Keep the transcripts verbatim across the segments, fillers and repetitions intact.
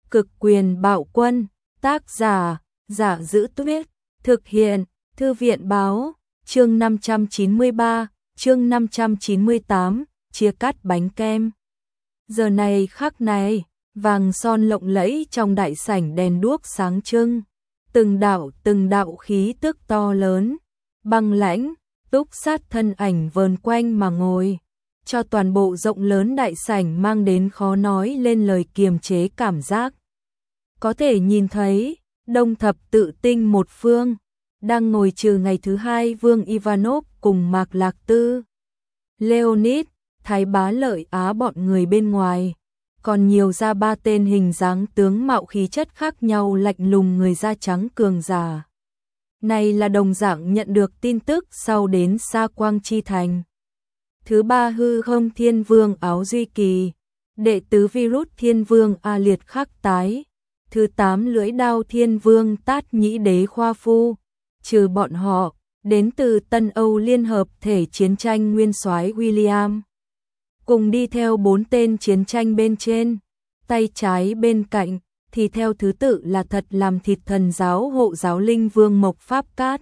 Cực quyền bạo quân, tác giả, Giả Giữ Tuyết, thực hiện, Thư viện báo, chương năm trăm chín mươi ba, chương năm trăm chín mươi tám, chia cắt bánh kem. Giờ này khắc này, vàng son lộng lẫy trong đại sảnh đèn đuốc sáng trưng, từng đạo từng đạo khí tức to lớn, băng lãnh, túc sát thân ảnh vờn quanh mà ngồi, cho toàn bộ rộng lớn đại sảnh mang đến khó nói lên lời kiềm chế cảm giác. Có thể nhìn thấy, Đông Thập Tự Tinh một phương, đang ngồi trừ ngày thứ hai Vương Ivanov cùng Mạc Lạc Tư, Leonid, Thái Bá Lợi Á bọn người bên ngoài, còn nhiều ra ba tên hình dáng tướng mạo khí chất khác nhau lạnh lùng người da trắng cường giả. Này là đồng dạng nhận được tin tức sau đến Sa Quang Chi Thành. Thứ ba Hư Không Thiên Vương Áo Duy Kỳ, đệ tứ Virus Thiên Vương A Liệt Khắc Tái, thứ tám Lưỡi Đao Thiên Vương Tát Nhĩ Đế Khoa Phu, trừ bọn họ, đến từ Tân Âu Liên Hợp Thể Chiến tranh Nguyên soái William. Cùng đi theo bốn tên chiến tranh bên trên, tay trái bên cạnh, thì theo thứ tự là Thật Làm Thịt Thần Giáo Hộ Giáo Linh Vương Mộc Pháp Cát.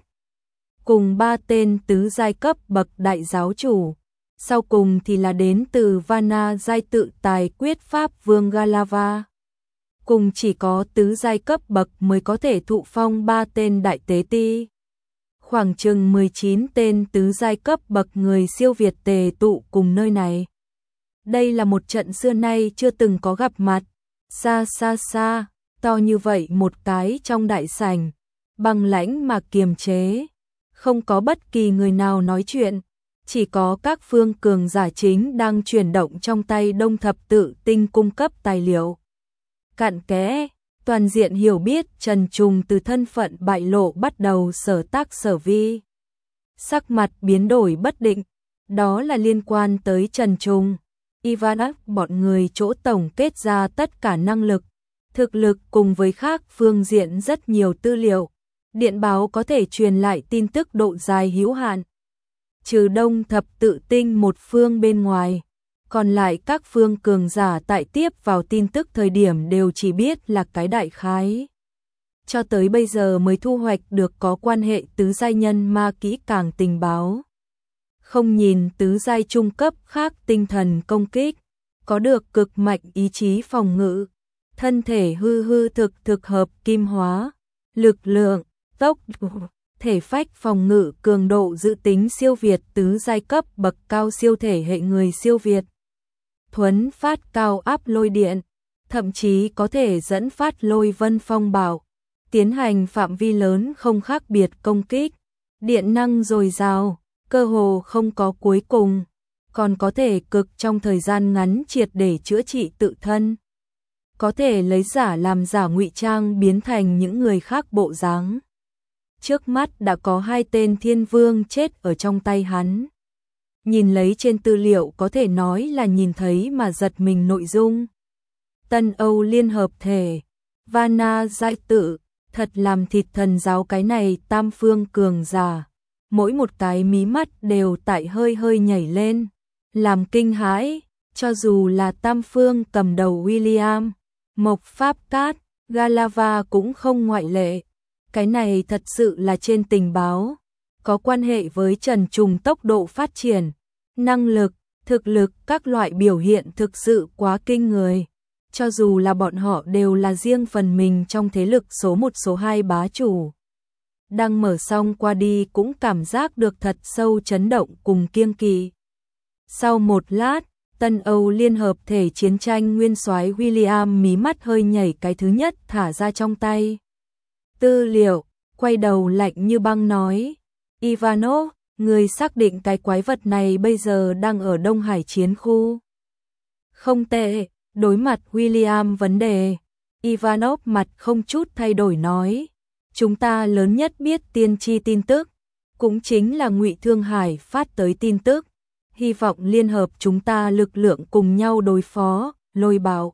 Cùng ba tên tứ giai cấp bậc đại giáo chủ. Sau cùng thì là đến từ Vana giai tự tài quyết Pháp Vương Galava. Cùng chỉ có tứ giai cấp bậc mới có thể thụ phong ba tên đại tế ti. Khoảng chừng mười chín tên tứ giai cấp bậc người siêu việt tề tụ cùng nơi này. Đây là một trận xưa nay chưa từng có gặp mặt. Xa xa xa, to như vậy một cái trong đại sảnh, băng lãnh mà kiềm chế. Không có bất kỳ người nào nói chuyện. Chỉ có các phương cường giả chính đang chuyển động trong tay Đông Thập Tự Tinh cung cấp tài liệu. Cặn kẽ, toàn diện hiểu biết Trần Trùng từ thân phận bại lộ bắt đầu sở tác sở vi. Sắc mặt biến đổi bất định, đó là liên quan tới Trần Trùng. Ivanov bọn người chỗ tổng kết ra tất cả năng lực, thực lực cùng với khác phương diện rất nhiều tư liệu. Điện báo có thể truyền lại tin tức độ dài hữu hạn. Trừ Đông Thập Tự Tinh một phương bên ngoài, còn lại các phương cường giả tại tiếp vào tin tức thời điểm đều chỉ biết là cái đại khái. Cho tới bây giờ mới thu hoạch được có quan hệ tứ giai nhân ma kỹ càng tình báo. Không nhìn tứ giai trung cấp khác tinh thần công kích, có được cực mạnh ý chí phòng ngự, thân thể hư hư thực thực hợp kim hóa, lực lượng, tốc thể phách phòng ngự cường độ dự tính siêu việt tứ giai cấp bậc cao siêu thể hệ người siêu việt. Thuấn phát cao áp lôi điện, thậm chí có thể dẫn phát lôi vân phong bạo, tiến hành phạm vi lớn không khác biệt công kích, điện năng dồi dào, cơ hồ không có cuối cùng, còn có thể cực trong thời gian ngắn triệt để chữa trị tự thân. Có thể lấy giả làm giả ngụy trang biến thành những người khác bộ dáng. Trước mắt đã có hai tên thiên vương chết ở trong tay hắn. Nhìn lấy trên tư liệu có thể nói là nhìn thấy mà giật mình nội dung. Tân Âu Liên Hợp Thể, Vana giai tự, Thật Làm Thịt Thần Giáo cái này tam phương cường giả. Mỗi một cái mí mắt đều tại hơi hơi nhảy lên, làm kinh hãi, cho dù là tam phương cầm đầu William, Mộc Pháp Cát, Galava cũng không ngoại lệ. Cái này thật sự là trên tình báo, có quan hệ với Trần Trùng tốc độ phát triển, năng lực, thực lực các loại biểu hiện thực sự quá kinh người. Cho dù là bọn họ đều là riêng phần mình trong thế lực số một số hai bá chủ. Đang mở xong qua đi cũng cảm giác được thật sâu chấn động cùng kiêng kỵ. Sau một lát, Tân Âu Liên Hợp Thể Chiến tranh Nguyên soái William mí mắt hơi nhảy cái thứ nhất thả ra trong tay. Tư liệu, quay đầu lạnh như băng nói. Ivanov, người xác định cái quái vật này bây giờ đang ở Đông Hải chiến khu. Không tệ, đối mặt William vấn đề. Ivanov mặt không chút thay đổi nói. Chúng ta lớn nhất biết tiên tri tin tức, cũng chính là Ngụy Thương Hải phát tới tin tức. Hy vọng liên hợp chúng ta lực lượng cùng nhau đối phó, Lôi bảo.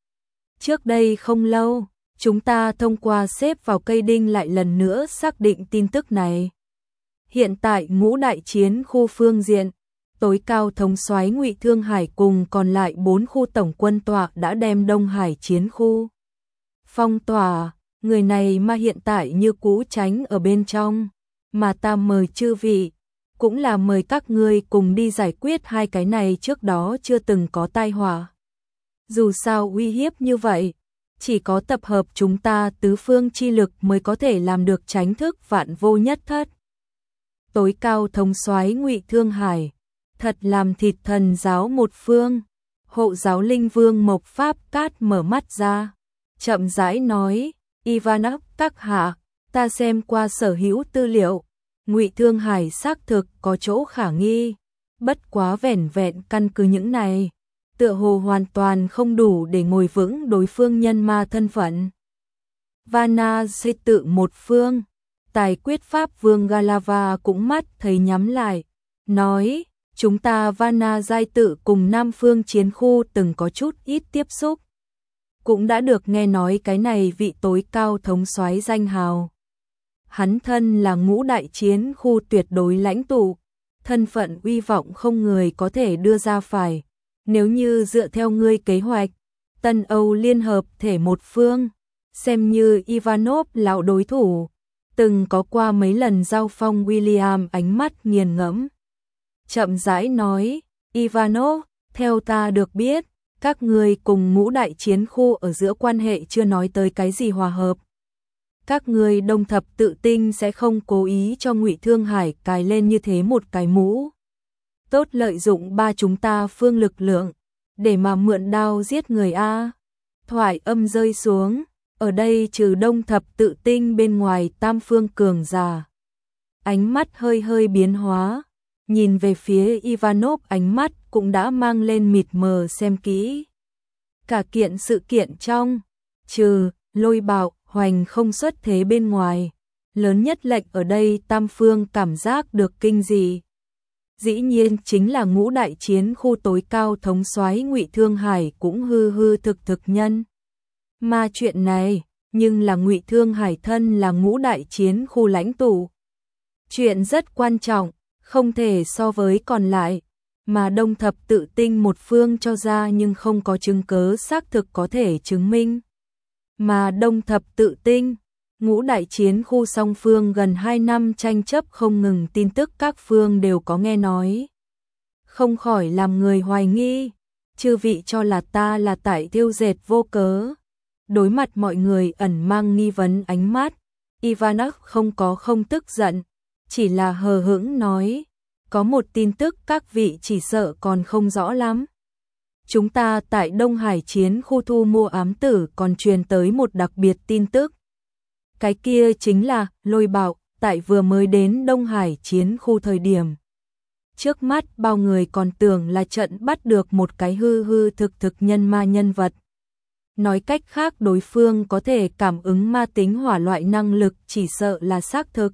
Trước đây không lâu, chúng ta thông qua xếp vào cây đinh lại lần nữa xác định tin tức này. Hiện tại ngũ đại chiến khu phương diện, tối cao thống soái Ngụy Thương Hải cùng còn lại bốn khu tổng quân tọa đã đem Đông Hải chiến khu phong tỏa, người này mà hiện tại như cũ tránh ở bên trong, mà ta mời chư vị, cũng là mời các ngươi cùng đi giải quyết hai cái này trước đó chưa từng có tai họa. Dù sao uy hiếp như vậy, chỉ có tập hợp chúng ta tứ phương chi lực mới có thể làm được tránh thức vạn vô nhất thất. Tối cao thống soái Ngụy Thương Hải, thật làm thịt thần giáo một phương. Hộ giáo linh vương Mộc Pháp Cát mở mắt ra, chậm rãi nói, Ivanov các hạ, ta xem qua sở hữu tư liệu, Ngụy Thương Hải xác thực có chỗ khả nghi, bất quá vẻn vẹn căn cứ những này, tựa hồ hoàn toàn không đủ để ngồi vững đối phương nhân ma thân phận. Vana xây tự một phương, tài quyết pháp vương Galava cũng mắt thấy nhắm lại, nói, chúng ta Vana giai tự cùng Nam Phương chiến khu từng có chút ít tiếp xúc. Cũng đã được nghe nói cái này vị tối cao thống soái danh hào. Hắn thân là ngũ đại chiến khu tuyệt đối lãnh tụ, thân phận uy vọng không người có thể đưa ra phải. Nếu như dựa theo ngươi kế hoạch, Tân Âu liên hợp thể một phương, xem như Ivanov lão đối thủ, từng có qua mấy lần giao phong. William ánh mắt nghiền ngẫm, chậm rãi nói, Ivanov, theo ta được biết, các ngươi cùng ngũ đại chiến khu ở giữa quan hệ chưa nói tới cái gì hòa hợp. Các ngươi Đông Thập Tự Tinh sẽ không cố ý cho Ngụy Thương Hải cài lên như thế một cái mũ. Tốt lợi dụng ba chúng ta phương lực lượng, để mà mượn đao giết người a. Thoại âm rơi xuống, ở đây trừ Đông Thập Tự Tinh bên ngoài tam phương cường giả. Ánh mắt hơi hơi biến hóa, nhìn về phía Ivanov ánh mắt cũng đã mang lên mịt mờ xem kỹ. Cả kiện sự kiện trong, trừ Lôi Bạo, Hoành không xuất thế bên ngoài, lớn nhất lệnh ở đây tam phương cảm giác được kinh dị. Dĩ nhiên chính là ngũ đại chiến khu tối cao thống soái Ngụy Thương Hải cũng hư hư thực thực nhân. Mà chuyện này, nhưng là Ngụy Thương Hải thân là ngũ đại chiến khu lãnh tụ. Chuyện rất quan trọng, không thể so với còn lại, mà Đông Thập Tự Tinh một phương cho ra nhưng không có chứng cớ xác thực có thể chứng minh. Mà Đông Thập Tự Tinh, ngũ đại chiến khu song phương gần hai năm tranh chấp không ngừng, tin tức các phương đều có nghe nói. Không khỏi làm người hoài nghi, chư vị cho là ta là tại tiêu dệt vô cớ. Đối mặt mọi người ẩn mang nghi vấn ánh mắt, Ivanov không có không tức giận, chỉ là hờ hững nói, có một tin tức các vị chỉ sợ còn không rõ lắm. Chúng ta tại Đông Hải chiến khu thu mua ám tử còn truyền tới một đặc biệt tin tức. Cái kia chính là Lôi Bạo, tại vừa mới đến Đông Hải chiến khu thời điểm. Trước mắt bao người còn tưởng là trận bắt được một cái hư hư thực thực nhân ma nhân vật. Nói cách khác đối phương có thể cảm ứng ma tính hỏa loại năng lực chỉ sợ là xác thực.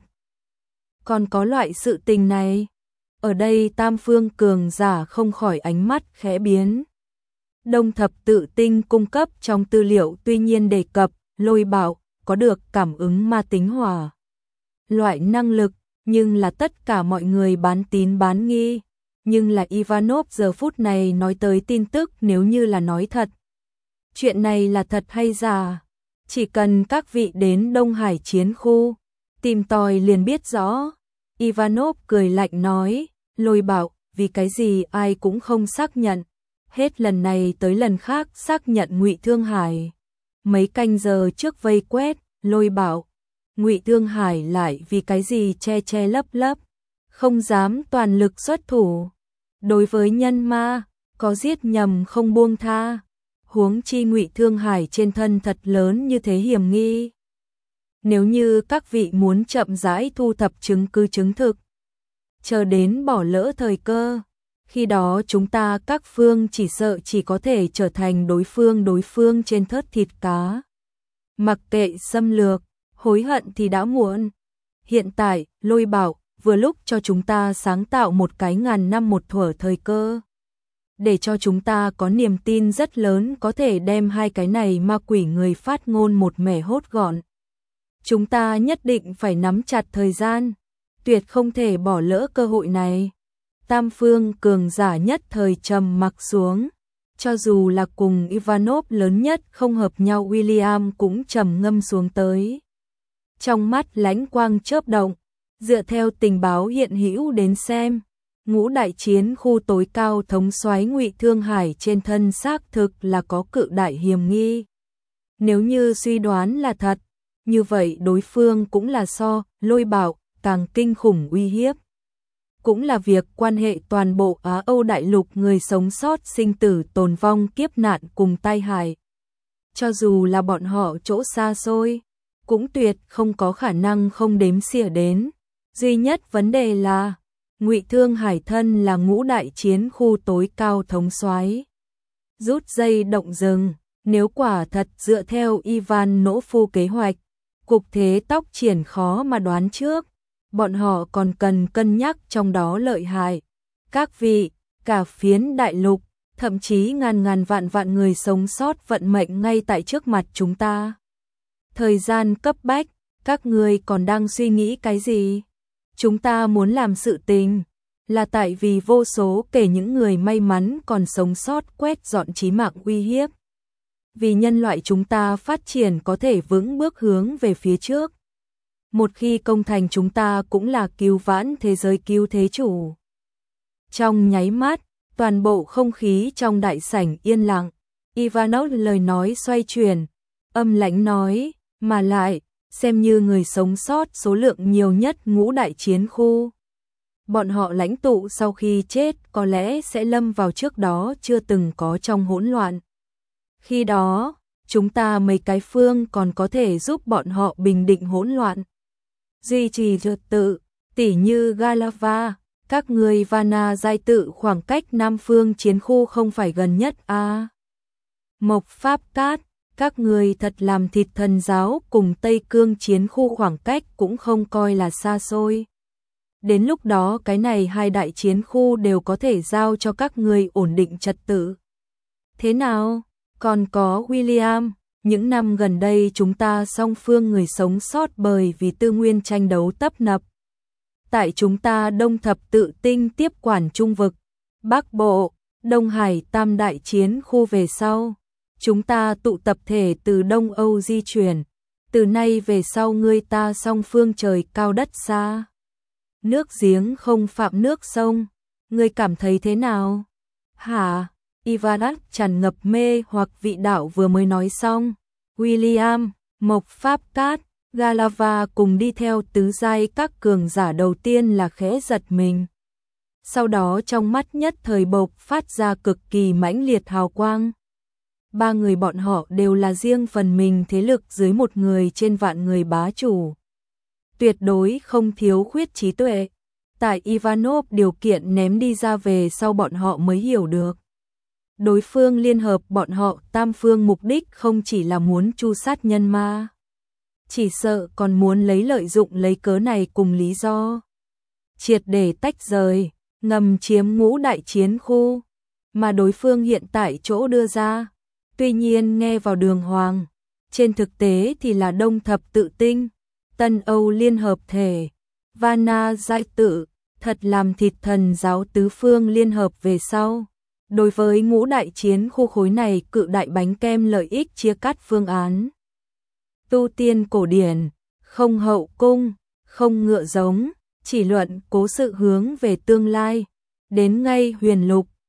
Còn có loại sự tình này, ở đây tam phương cường giả không khỏi ánh mắt khẽ biến. Đông Thập Tự Tinh cung cấp trong tư liệu tuy nhiên đề cập Lôi Bạo có được cảm ứng ma tính hỏa loại năng lực, nhưng là tất cả mọi người bán tín bán nghi. Nhưng là Ivanov giờ phút này nói tới tin tức nếu như là nói thật. Chuyện này là thật hay giả? Chỉ cần các vị đến Đông Hải chiến khu, tìm tòi liền biết rõ. Ivanov cười lạnh nói, Lôi Bạo, vì cái gì ai cũng không xác nhận. Hết lần này tới lần khác xác nhận Ngụy Thương Hải. Mấy canh giờ trước vây quét, Lôi Bạo, Ngụy Thương Hải lại vì cái gì che che lấp lấp, không dám toàn lực xuất thủ. Đối với nhân ma, có giết nhầm không buông tha. Huống chi Ngụy Thương Hải trên thân thật lớn như thế hiểm nghi. Nếu như các vị muốn chậm rãi thu thập chứng cứ chứng thực, chờ đến bỏ lỡ thời cơ, khi đó chúng ta các phương chỉ sợ chỉ có thể trở thành đối phương đối phương trên thớt thịt cá. Mặc kệ xâm lược, hối hận thì đã muộn. Hiện tại, Lôi Bạo vừa lúc cho chúng ta sáng tạo một cái ngàn năm một thuở thời cơ, để cho chúng ta có niềm tin rất lớn có thể đem hai cái này ma quỷ người phát ngôn một mẻ hốt gọn. Chúng ta nhất định phải nắm chặt thời gian, tuyệt không thể bỏ lỡ cơ hội này. Tam phương cường giả nhất thời trầm mặc xuống, Cho dù là cùng Ivanov lớn nhất không hợp nhau, William cũng trầm ngâm xuống tới. Trong mắt lãnh quang chớp động, dựa theo tình báo hiện hữu đến xem, ngũ đại chiến khu tối cao thống soái Ngụy Thương Hải trên thân xác thực là có cự đại hiểm nghi. Nếu như suy đoán là thật, như vậy đối phương cũng là so Lôi Bảo càng kinh khủng uy hiếp. Cũng là việc quan hệ toàn bộ Á Âu đại lục người sống sót sinh tử tồn vong kiếp nạn cùng tai hại. Cho dù là bọn họ chỗ xa xôi, cũng tuyệt không có khả năng không đếm xỉa đến. Duy nhất vấn đề là, Ngụy Thương Hải thân là ngũ đại chiến khu tối cao thống soái. Rút dây động rừng, nếu quả thật dựa theo Ivan Nỗ Phu kế hoạch, cục thế tóc triển khó mà đoán trước. Bọn họ còn cần cân nhắc trong đó lợi hại. Các vị, cả phiến đại lục, thậm chí ngàn ngàn vạn vạn người sống sót vận mệnh ngay tại trước mặt chúng ta. Thời gian cấp bách, các người còn đang suy nghĩ cái gì? Chúng ta muốn làm sự tình, là tại vì vô số kể những người may mắn còn sống sót quét dọn chí mạng uy hiếp. Vì nhân loại chúng ta phát triển có thể vững bước hướng về phía trước. Một khi công thành chúng ta cũng là cứu vãn thế giới cứu thế chủ. Trong nháy mắt, toàn bộ không khí trong đại sảnh yên lặng. Ivanov lời nói xoay chuyển, âm lãnh nói, mà lại, xem như người sống sót số lượng nhiều nhất ngũ đại chiến khu. Bọn họ lãnh tụ sau khi chết có lẽ sẽ lâm vào trước đó chưa từng có trong hỗn loạn. Khi đó, chúng ta mấy cái phương còn có thể giúp bọn họ bình định hỗn loạn. Duy trì trật tự, tỉ như Galava, các người Vana giai tự khoảng cách Nam phương chiến khu không phải gần nhất à. Mộc Pháp Cát, các người thật làm thịt thần giáo cùng Tây Cương chiến khu khoảng cách cũng không coi là xa xôi. Đến lúc đó cái này hai đại chiến khu đều có thể giao cho các người ổn định trật tự. Thế nào? Còn có William, những năm gần đây chúng ta song phương người sống sót bởi vì tư nguyên tranh đấu tấp nập. Tại chúng ta Đông Thập Tự Tinh tiếp quản Trung vực, Bắc Bộ, Đông Hải tam đại chiến khu về sau. Chúng ta tụ tập thể từ Đông Âu di chuyển, từ nay về sau ngươi ta song phương trời cao đất xa. Nước giếng không phạm nước sông, ngươi cảm thấy thế nào? Hả? Ivanov tràn ngập mê hoặc vị đạo vừa mới nói xong. William, Mộc Pháp Cát, Galava cùng đi theo tứ giai các cường giả đầu tiên là khẽ giật mình. Sau đó trong mắt nhất thời bộc phát ra cực kỳ mãnh liệt hào quang. Ba người bọn họ đều là riêng phần mình thế lực dưới một người trên vạn người bá chủ. Tuyệt đối không thiếu khuyết trí tuệ. Tại Ivanov điều kiện ném đi ra về sau bọn họ mới hiểu được. Đối phương liên hợp bọn họ tam phương mục đích không chỉ là muốn tru sát nhân ma. Chỉ sợ còn muốn lấy lợi dụng lấy cớ này cùng lý do. Triệt để tách rời, ngầm chiếm ngũ đại chiến khu. Mà đối phương hiện tại chỗ đưa ra. Tuy nhiên nghe vào đường hoàng. Trên thực tế thì là Đông Thập Tự Tinh, Tân Âu liên hợp thể, Vana giai tự, thật làm thịt thần giáo tứ phương liên hợp về sau. Đối với ngũ đại chiến khu khối này cự đại bánh kem lợi ích chia cắt phương án. Tu tiên cổ điển, không hậu cung, không ngựa giống, chỉ luận cố sự hướng về tương lai. Đến ngay huyền lục,